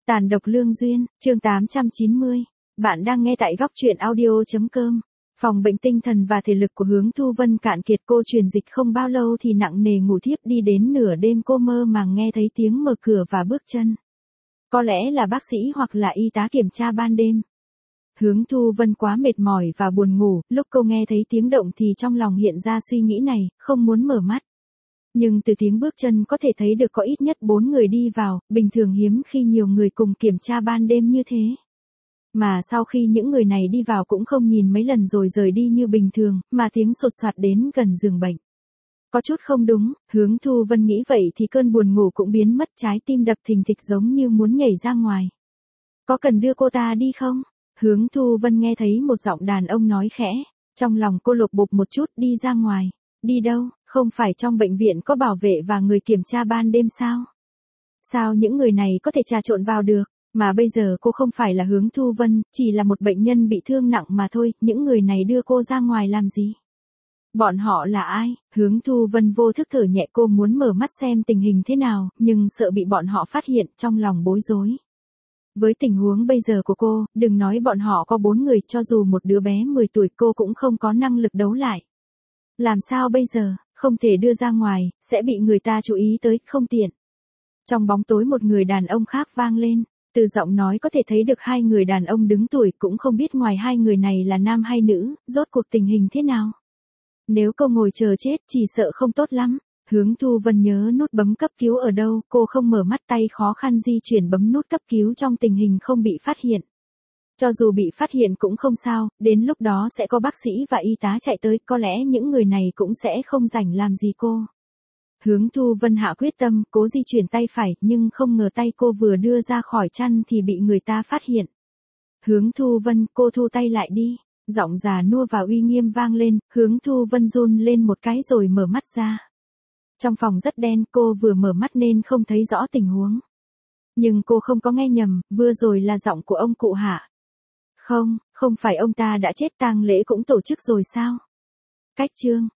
Tàn độc lương duyên, chương 890. Bạn đang nghe tại góc truyện audio.com. Phòng bệnh tinh thần và thể lực của Hướng Thu Vân cạn kiệt, cô truyền dịch không bao lâu thì nặng nề ngủ thiếp đi. Đến nửa đêm cô mơ màng nghe thấy tiếng mở cửa và bước chân. Có lẽ là bác sĩ hoặc là y tá kiểm tra ban đêm. Hướng Thu Vân quá mệt mỏi và buồn ngủ, lúc cô nghe thấy tiếng động thì trong lòng hiện ra suy nghĩ này, không muốn mở mắt. Nhưng từ tiếng bước chân có thể thấy được có ít nhất 4 người đi vào, bình thường hiếm khi nhiều người cùng kiểm tra ban đêm như thế. Mà sau khi những người này đi vào cũng không nhìn mấy lần rồi rời đi như bình thường, mà tiếng sột soạt đến gần giường bệnh. Có chút không đúng, Hướng Thu Vân nghĩ vậy thì cơn buồn ngủ cũng biến mất, trái tim đập thình thịch giống như muốn nhảy ra ngoài. Có cần đưa cô ta đi không? Hướng Thu Vân nghe thấy một giọng đàn ông nói khẽ, trong lòng cô lột bột một chút. Đi ra ngoài. Đi đâu? Không phải trong bệnh viện có bảo vệ và người kiểm tra ban đêm sao? Sao những người này có thể trà trộn vào được? Mà bây giờ cô không phải là Hướng Thu Vân, chỉ là một bệnh nhân bị thương nặng mà thôi, những người này đưa cô ra ngoài làm gì? Bọn họ là ai? Hướng Thu Vân vô thức thở nhẹ, cô muốn mở mắt xem tình hình thế nào, nhưng sợ bị bọn họ phát hiện, trong lòng bối rối. Với tình huống bây giờ của cô, đừng nói bọn họ có 4 người, cho dù một đứa bé 10 tuổi cô cũng không có năng lực đấu lại. Làm sao bây giờ? Không thể đưa ra ngoài, sẽ bị người ta chú ý tới, không tiện. Trong bóng tối một người đàn ông khác vang lên, từ giọng nói có thể thấy được 2 người đàn ông đứng tuổi, cũng không biết ngoài 2 người này là nam hay nữ, rốt cuộc tình hình thế nào. Nếu cô ngồi chờ chết chỉ sợ không tốt lắm. Hướng Thu Vân nhớ nút bấm cấp cứu ở đâu, cô không mở mắt, tay khó khăn di chuyển bấm nút cấp cứu trong tình hình không bị phát hiện. Cho dù bị phát hiện cũng không sao, đến lúc đó sẽ có bác sĩ và y tá chạy tới, có lẽ những người này cũng sẽ không rảnh làm gì cô. Hướng Thu Vân hạ quyết tâm, cố di chuyển tay phải, nhưng không ngờ tay cô vừa đưa ra khỏi chăn thì bị người ta phát hiện. Hướng Thu Vân, cô thu tay lại đi. Giọng già nua và uy nghiêm vang lên, Hướng Thu Vân run lên một cái rồi mở mắt ra. Trong phòng rất đen, cô vừa mở mắt nên không thấy rõ tình huống. Nhưng cô không có nghe nhầm, vừa rồi là giọng của ông cụ Hạ. Không phải ông ta đã chết, tang lễ cũng tổ chức rồi sao? Cách chương